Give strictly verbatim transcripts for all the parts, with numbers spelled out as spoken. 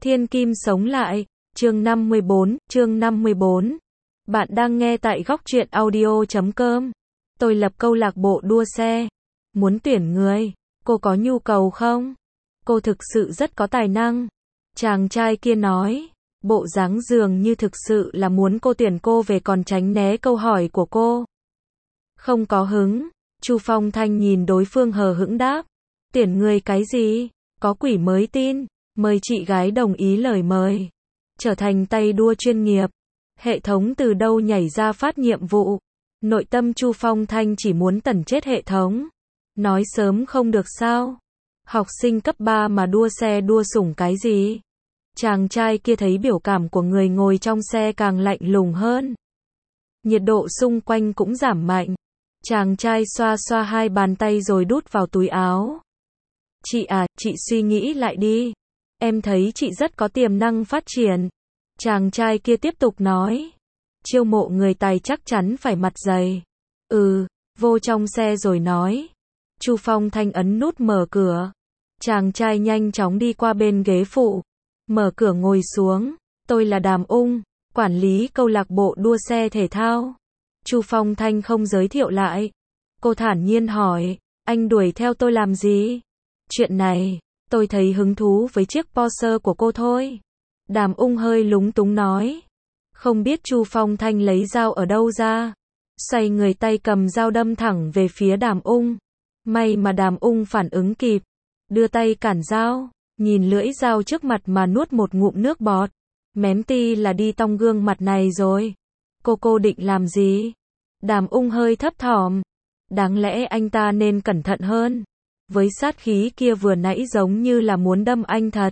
Thiên kim sống lại, chương năm mươi bốn, chương năm mươi bốn. Bạn đang nghe tại góc truyện audio chấm com. Tôi lập câu lạc bộ đua xe. Muốn tuyển người, cô có nhu cầu không? Cô thực sự rất có tài năng. Chàng trai kia nói, bộ dáng dường như thực sự là muốn cô tuyển cô về còn tránh né câu hỏi của cô. Không có hứng, Chu Phong Thanh nhìn đối phương hờ hững đáp. Tuyển người cái gì? Có quỷ mới tin. Mời chị gái đồng ý lời mời. Trở thành tay đua chuyên nghiệp. Hệ thống từ đâu nhảy ra phát nhiệm vụ. Nội tâm Chu Phong Thanh chỉ muốn tẩn chết hệ thống. Nói sớm không được sao? Học sinh cấp ba mà đua xe đua sủng cái gì? Chàng trai kia thấy biểu cảm của người ngồi trong xe càng lạnh lùng hơn. Nhiệt độ xung quanh cũng giảm mạnh. Chàng trai xoa xoa hai bàn tay rồi đút vào túi áo. Chị à, chị suy nghĩ lại đi. Em thấy chị rất có tiềm năng phát triển. Chàng trai kia tiếp tục nói. Chiêu mộ người tài chắc chắn phải mặt dày. Ừ, vô trong xe rồi nói. Chu Phong Thanh ấn nút mở cửa. Chàng trai nhanh chóng đi qua bên ghế phụ. Mở cửa ngồi xuống. Tôi là Đàm Ung, quản lý câu lạc bộ đua xe thể thao. Chu Phong Thanh không giới thiệu lại. Cô thản nhiên hỏi, anh đuổi theo tôi làm gì? Chuyện này, tôi thấy hứng thú với chiếc Porsche của cô thôi. Đàm Ung hơi lúng túng nói. Không biết Chu Phong Thanh lấy dao ở đâu ra. Xoay người tay cầm dao đâm thẳng về phía Đàm Ung. May mà Đàm Ung phản ứng kịp. Đưa tay cản dao, nhìn lưỡi dao trước mặt mà nuốt một ngụm nước bọt. Mém ti là đi tong gương mặt này rồi. Cô cô định làm gì? Đàm Ung hơi thấp thỏm. Đáng lẽ anh ta nên cẩn thận hơn. Với sát khí kia vừa nãy giống như là muốn đâm anh thật.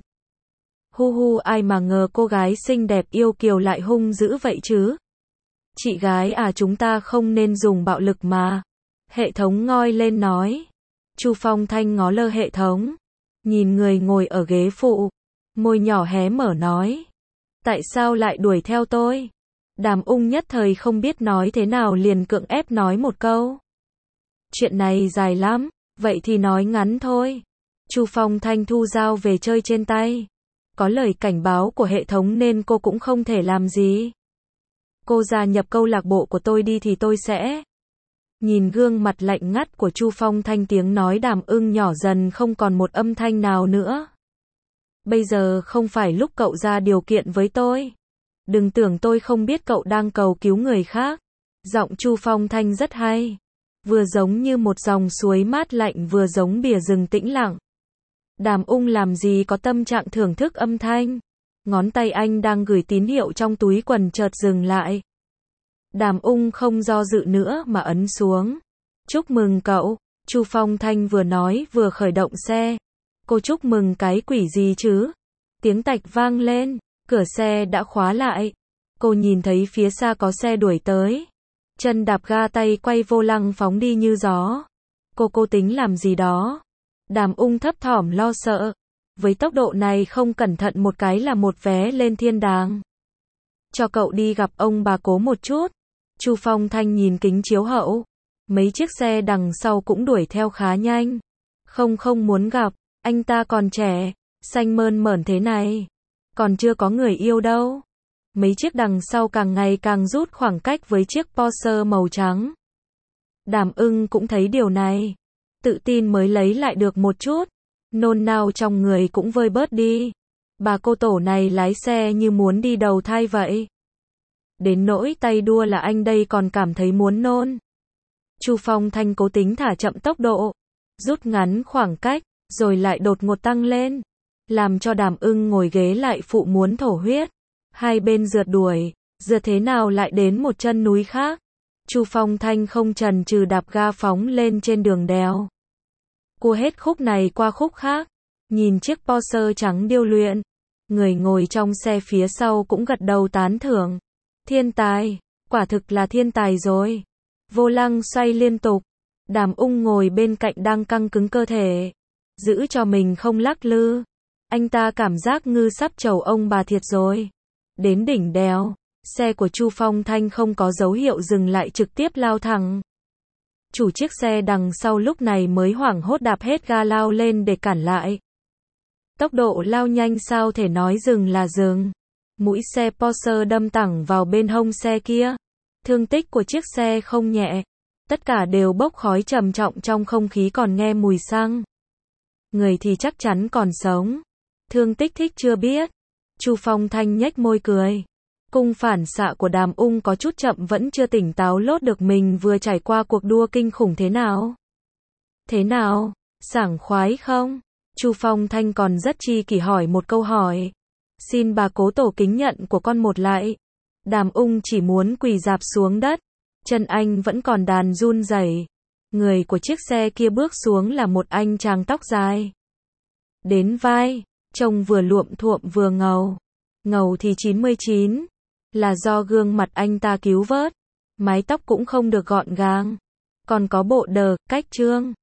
Hu hu, ai mà ngờ cô gái xinh đẹp yêu kiều lại hung dữ vậy chứ. Chị gái à, chúng ta không nên dùng bạo lực mà. Hệ thống ngoi lên nói. Chu Phong Thanh ngó lơ hệ thống. Nhìn người ngồi ở ghế phụ. Môi nhỏ hé mở nói. Tại sao lại đuổi theo tôi? Đàm Ung nhất thời không biết nói thế nào liền cưỡng ép nói một câu. Chuyện này dài lắm. Vậy thì nói ngắn thôi. Chu Phong Thanh thu dao về chơi trên tay. Có lời cảnh báo của hệ thống nên cô cũng không thể làm gì. Cô gia nhập câu lạc bộ của tôi đi thì tôi sẽ. Nhìn gương mặt lạnh ngắt của Chu Phong Thanh, tiếng nói Đàm Ung nhỏ dần không còn một âm thanh nào nữa. Bây giờ không phải lúc cậu ra điều kiện với tôi. Đừng tưởng tôi không biết cậu đang cầu cứu người khác. Giọng Chu Phong Thanh rất hay. Vừa giống như một dòng suối mát lạnh vừa giống bìa rừng tĩnh lặng. Đàm Ung làm gì có tâm trạng thưởng thức âm thanh. Ngón tay anh đang gửi tín hiệu trong túi quần chợt dừng lại. Đàm Ung không do dự nữa mà ấn xuống. Chúc mừng cậu. Chu Phong Thanh vừa nói vừa khởi động xe. Cô chúc mừng cái quỷ gì chứ? Tiếng tạch vang lên. Cửa xe đã khóa lại. Cô nhìn thấy phía xa có xe đuổi tới. Chân đạp ga, tay quay vô lăng phóng đi như gió. Cô cô tính làm gì đó? Đàm Ung thấp thỏm lo sợ. Với tốc độ này không cẩn thận một cái là một vé lên thiên đàng. Cho cậu đi gặp ông bà cố một chút. Chu Phong Thanh nhìn kính chiếu hậu. Mấy chiếc xe đằng sau cũng đuổi theo khá nhanh. Không không muốn gặp, anh ta còn trẻ, xanh mơn mởn thế này. Còn chưa có người yêu đâu. Mấy chiếc đằng sau càng ngày càng rút khoảng cách với chiếc Porsche màu trắng. Đàm Ung cũng thấy điều này. Tự tin mới lấy lại được một chút. Nôn nao trong người cũng vơi bớt đi. Bà cô tổ này lái xe như muốn đi đầu thai vậy. Đến nỗi tay đua là anh đây còn cảm thấy muốn nôn. Chu Phong Thanh cố tính thả chậm tốc độ. Rút ngắn khoảng cách, rồi lại đột ngột tăng lên. Làm cho Đàm Ung ngồi ghế lại phụ muốn thổ huyết. Hai bên rượt đuổi, rượt thế nào lại đến một chân núi khác. Chu Phong Thanh không chần chừ đạp ga phóng lên trên đường đèo. Cua hết khúc này qua khúc khác. Nhìn chiếc Porsche trắng điêu luyện. Người ngồi trong xe phía sau cũng gật đầu tán thưởng. Thiên tài, quả thực là thiên tài rồi. Vô lăng xoay liên tục. Đàm Ung ngồi bên cạnh đang căng cứng cơ thể. Giữ cho mình không lắc lư. Anh ta cảm giác ngư sắp chầu ông bà thiệt rồi. Đến đỉnh đèo, xe của Chu Phong Thanh không có dấu hiệu dừng lại, trực tiếp lao thẳng. Chủ chiếc xe đằng sau lúc này mới hoảng hốt đạp hết ga lao lên để cản lại. Tốc độ lao nhanh sao thể nói dừng là dừng. Mũi xe Porsche đâm thẳng vào bên hông xe kia. Thương tích của chiếc xe không nhẹ. Tất cả đều bốc khói trầm trọng trong không khí còn nghe mùi xăng. Người thì chắc chắn còn sống. Thương tích thích chưa biết. Chu Phong Thanh nhếch môi cười. Cung phản xạ của Đàm Ung có chút chậm vẫn chưa tỉnh táo lốt được mình vừa trải qua cuộc đua kinh khủng thế nào. Thế nào? Sảng khoái không? Chu Phong Thanh còn rất chi kỷ hỏi một câu hỏi. Xin bà cố tổ kính nhận của con một lại. Đàm Ung chỉ muốn quỳ rạp xuống đất. Chân anh vẫn còn đàn run rẩy. Người của chiếc xe kia bước xuống là một anh chàng tóc dài. Đến vai, trông vừa luộm thuộm vừa ngầu. Ngầu thì chín mươi chín. Là do gương mặt anh ta cứu vớt. Mái tóc cũng không được gọn gàng. Còn có bộ đờ, cách trương.